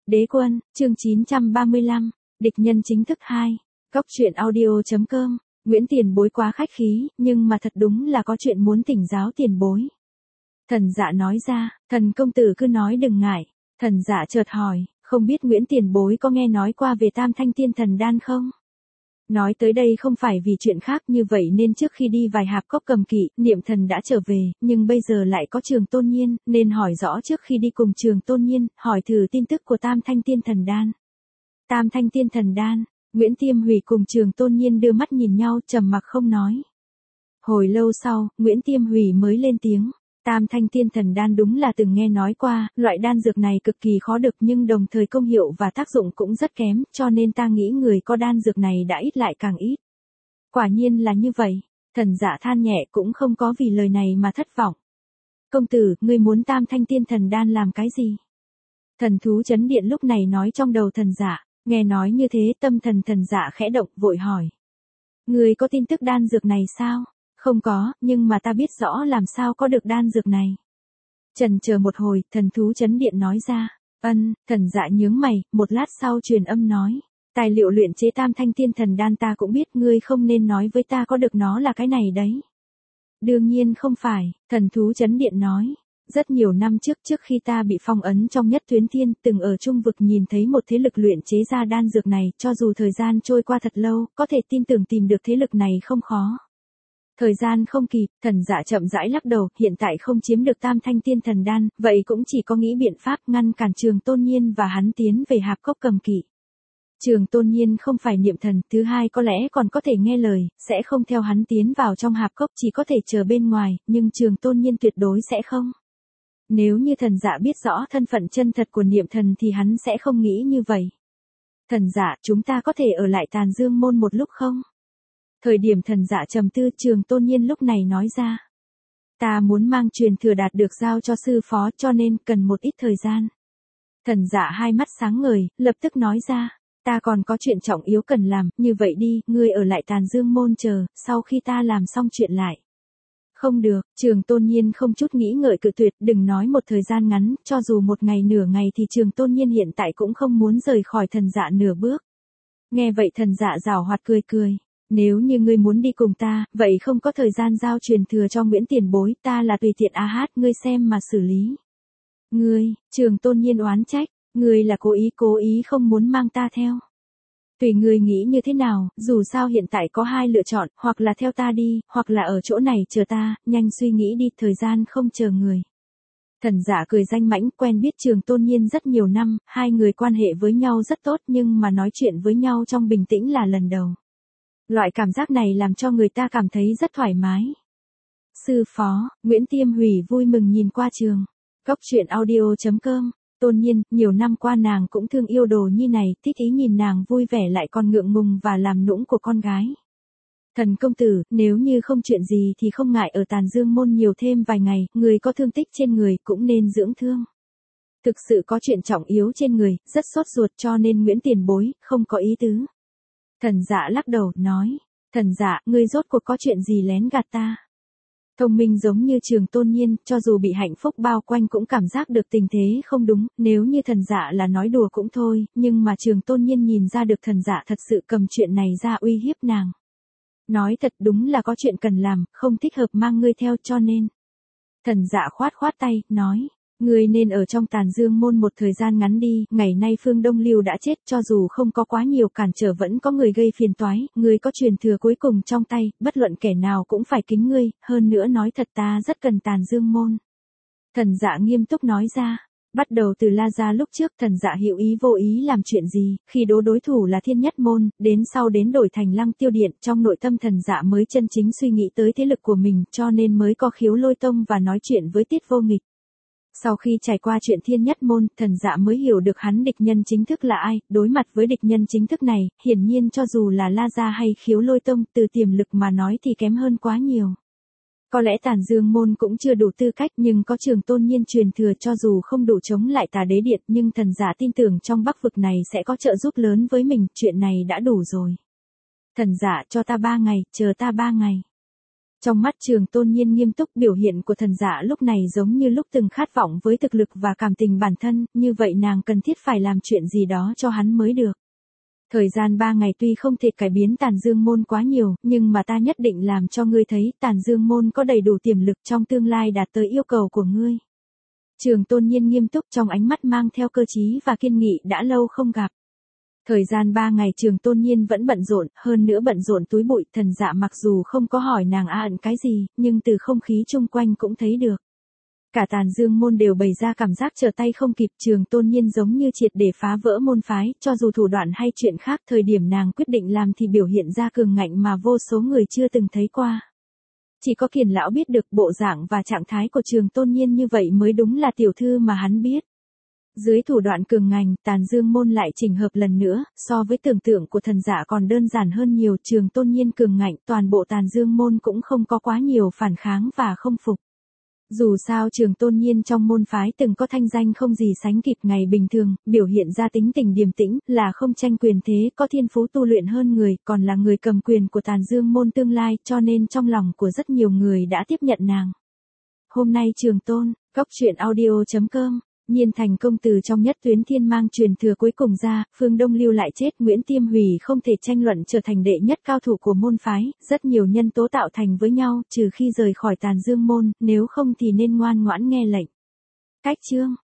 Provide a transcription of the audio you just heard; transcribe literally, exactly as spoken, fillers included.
Đế quân, chương chín trăm ba mươi lăm, địch nhân chính thức hai. Cóc truyện audio.com, Nguyễn Tiền Bối quá khách khí, nhưng mà thật đúng là có chuyện muốn thỉnh giáo tiền bối. Thần Dạ nói ra, thần công tử cứ nói đừng ngại. Thần Dạ chợt hỏi, không biết Nguyễn Tiền Bối có nghe nói qua về Tam Thanh Tiên Thần Đan không? Nói tới đây không phải vì chuyện khác, như vậy nên trước khi đi vài hạp cốc cầm kỵ, Niệm Thần đã trở về, nhưng bây giờ lại có Trường Tôn Nhiên, nên hỏi rõ trước khi đi cùng Trường Tôn Nhiên, hỏi thử tin tức của Tam Thanh Tiên Thần Đan. Tam Thanh Tiên Thần Đan, Nguyễn Tiêm Hủy cùng Trường Tôn Nhiên đưa mắt nhìn nhau, trầm mặc không nói. Hồi lâu sau, Nguyễn Tiêm Hủy mới lên tiếng. Tam Thanh Tiên Thần Đan đúng là từng nghe nói qua, loại đan dược này cực kỳ khó được nhưng đồng thời công hiệu và tác dụng cũng rất kém, cho nên ta nghĩ người có đan dược này đã ít lại càng ít. Quả nhiên là như vậy, Thần Dạ than nhẹ cũng không có vì lời này mà thất vọng. Công tử, ngươi muốn Tam Thanh Tiên Thần Đan làm cái gì? Thần thú chấn điện lúc này nói trong đầu Thần Dạ, nghe nói như thế tâm thần Thần Dạ khẽ động vội hỏi. Ngươi có tin tức đan dược này sao? Không có, nhưng mà ta biết rõ làm sao có được đan dược này. Chần chờ một hồi, thần thú chấn điện nói ra. Ân, Thần Dạ nhướng mày, một lát sau truyền âm nói. Tài liệu luyện chế Tam Thanh Tiên Thần Đan ta cũng biết, ngươi không nên nói với ta có được nó là cái này đấy. Đương nhiên không phải, thần thú chấn điện nói. Rất nhiều năm trước trước khi ta bị phong ấn trong Nhất Tuyến Thiên, từng ở trung vực nhìn thấy một thế lực luyện chế ra đan dược này, cho dù thời gian trôi qua thật lâu, có thể tin tưởng tìm được thế lực này không khó. Thời gian không kịp, Thần Dạ chậm rãi lắc đầu, hiện tại không chiếm được Tam Thanh Tiên Thần Đan, vậy cũng chỉ có nghĩ biện pháp ngăn cản Trường Tôn Nhiên và hắn tiến về hạp cốc cầm kỵ. Trường Tôn Nhiên không phải niệm thần, thứ hai có lẽ còn có thể nghe lời, sẽ không theo hắn tiến vào trong hạp cốc, chỉ có thể chờ bên ngoài, nhưng Trường Tôn Nhiên tuyệt đối sẽ không. Nếu như Thần Dạ biết rõ thân phận chân thật của niệm thần thì hắn sẽ không nghĩ như vậy. Thần Dạ, chúng ta có thể ở lại Tàn Dương Môn một lúc không? Thời điểm Thần Dạ trầm tư, Trường Tôn Nhiên lúc này nói ra. Ta muốn mang truyền thừa đạt được giao cho sư phó cho nên cần một ít thời gian. Thần Dạ hai mắt sáng ngời, lập tức nói ra. Ta còn có chuyện trọng yếu cần làm, như vậy đi, ngươi ở lại Tàn Dương Môn chờ, sau khi ta làm xong chuyện lại. Không được, Trường Tôn Nhiên không chút nghĩ ngợi cự tuyệt, đừng nói một thời gian ngắn, cho dù một ngày nửa ngày thì Trường Tôn Nhiên hiện tại cũng không muốn rời khỏi Thần Dạ nửa bước. Nghe vậy Thần Dạ giảo hoạt cười cười. Nếu như ngươi muốn đi cùng ta, vậy không có thời gian giao truyền thừa cho Nguyễn Tiền Bối, ta là tùy tiện a hát, ngươi xem mà xử lý. Ngươi, Trường Tôn Nhiên oán trách, ngươi là cố ý cố ý không muốn mang ta theo. Tùy ngươi nghĩ như thế nào, dù sao hiện tại có hai lựa chọn, hoặc là theo ta đi, hoặc là ở chỗ này chờ ta, nhanh suy nghĩ đi, thời gian không chờ người. Thần Dạ cười danh mãnh, quen biết Trường Tôn Nhiên rất nhiều năm, hai người quan hệ với nhau rất tốt nhưng mà nói chuyện với nhau trong bình tĩnh là lần đầu. Loại cảm giác này làm cho người ta cảm thấy rất thoải mái. Sư phó, Nguyễn Tiêm Hủy vui mừng nhìn qua Trường. Cóc truyện audio.com, Tôn Nhiên, nhiều năm qua nàng cũng thương yêu Đồ Nhi này, thích ý nhìn nàng vui vẻ lại còn ngượng ngùng và làm nũng của con gái. Thần công tử, nếu như không chuyện gì thì không ngại ở Tàn Dương Môn nhiều thêm vài ngày, người có thương tích trên người cũng nên dưỡng thương. Thực sự có chuyện trọng yếu trên người, rất sốt ruột cho nên Nguyễn Tiền Bối, không có ý tứ. Thần Dạ lắc đầu, nói. Thần Dạ, ngươi rốt cuộc có chuyện gì lén gạt ta? Thông minh giống như Trường Tôn Nhiên, cho dù bị hạnh phúc bao quanh cũng cảm giác được tình thế không đúng, nếu như Thần Dạ là nói đùa cũng thôi, nhưng mà Trường Tôn Nhiên nhìn ra được Thần Dạ thật sự cầm chuyện này ra uy hiếp nàng. Nói thật đúng là có chuyện cần làm, không thích hợp mang ngươi theo cho nên. Thần Dạ khoát khoát tay, nói. Ngươi nên ở trong Tàn Dương Môn một thời gian ngắn đi, ngày nay Phương Đông Lưu đã chết, cho dù không có quá nhiều cản trở vẫn có người gây phiền toái, ngươi có truyền thừa cuối cùng trong tay, bất luận kẻ nào cũng phải kính ngươi, hơn nữa nói thật ta rất cần Tàn Dương Môn. Thần Dạ nghiêm túc nói ra, bắt đầu từ La Gia lúc trước Thần Dạ hữu ý vô ý làm chuyện gì, khi đố đối thủ là Thiên Nhất Môn, đến sau đến đổi thành Lăng Tiêu Điện, trong nội tâm Thần Dạ mới chân chính suy nghĩ tới thế lực của mình, cho nên mới có Khiếu Lôi Tông và nói chuyện với Tiết Vô Nghịch. Sau khi trải qua chuyện Thiên Nhất Môn, Thần Dạ mới hiểu được hắn địch nhân chính thức là ai, đối mặt với địch nhân chính thức này, hiển nhiên cho dù là La Gia hay Khiếu Lôi Tông, từ tiềm lực mà nói thì kém hơn quá nhiều. Có lẽ Tàn Dương Môn cũng chưa đủ tư cách nhưng có Trường Tôn Nhiên truyền thừa cho dù không đủ chống lại Tà Đế Điện nhưng Thần Dạ tin tưởng trong Bắc vực này sẽ có trợ giúp lớn với mình, chuyện này đã đủ rồi. Thần Dạ cho ta ba ngày, chờ ta ba ngày. Trong mắt Trường Tôn Nhiên nghiêm túc, biểu hiện của thần dạ lúc này giống như lúc từng khát vọng với thực lực và cảm tình bản thân, như vậy nàng cần thiết phải làm chuyện gì đó cho hắn mới được. Thời gian ba ngày tuy không thể cải biến Tàn Dương Môn quá nhiều, nhưng mà ta nhất định làm cho ngươi thấy Tàn Dương Môn có đầy đủ tiềm lực trong tương lai đạt tới yêu cầu của ngươi. Trường Tôn Nhiên nghiêm túc, trong ánh mắt mang theo cơ trí và kiên nghị, đã lâu không gặp. Thời gian ba ngày Trường Tôn Nhiên vẫn bận rộn, hơn nữa bận rộn túi bụi, thần dạ mặc dù không có hỏi nàng a ẩn cái gì, nhưng từ không khí chung quanh cũng thấy được. Cả Tàn Dương Môn đều bày ra cảm giác trở tay không kịp, Trường Tôn Nhiên giống như triệt để phá vỡ môn phái, cho dù thủ đoạn hay chuyện khác, thời điểm nàng quyết định làm thì biểu hiện ra cường ngạnh mà vô số người chưa từng thấy qua. Chỉ có Kiền lão biết được bộ dạng và trạng thái của Trường Tôn Nhiên như vậy mới đúng là tiểu thư mà hắn biết. Dưới thủ đoạn cường ngành, Tàn Dương Môn lại chỉnh hợp lần nữa, so với tưởng tượng của thần dạ còn đơn giản hơn nhiều. Trường Tôn Nhiên cường ngạnh, toàn bộ Tàn Dương Môn cũng không có quá nhiều phản kháng và không phục. Dù sao Trường Tôn Nhiên trong môn phái từng có thanh danh không gì sánh kịp, ngày bình thường, biểu hiện ra tính tình điềm tĩnh, là không tranh quyền thế, có thiên phú tu luyện hơn người, còn là người cầm quyền của Tàn Dương Môn tương lai, cho nên trong lòng của rất nhiều người đã tiếp nhận nàng. Hôm nay Trường Tôn, Cốc Truyện Audio chấm com, Nhiên thành công từ trong Nhất Tuyến Thiên mang truyền thừa cuối cùng ra, Phương Đông Lưu lại chết, Nguyễn Tiêm Hủy không thể tranh luận trở thành đệ nhất cao thủ của môn phái, rất nhiều nhân tố tạo thành với nhau, trừ khi rời khỏi Tàn Dương Môn, nếu không thì nên ngoan ngoãn nghe lệnh. Cách chương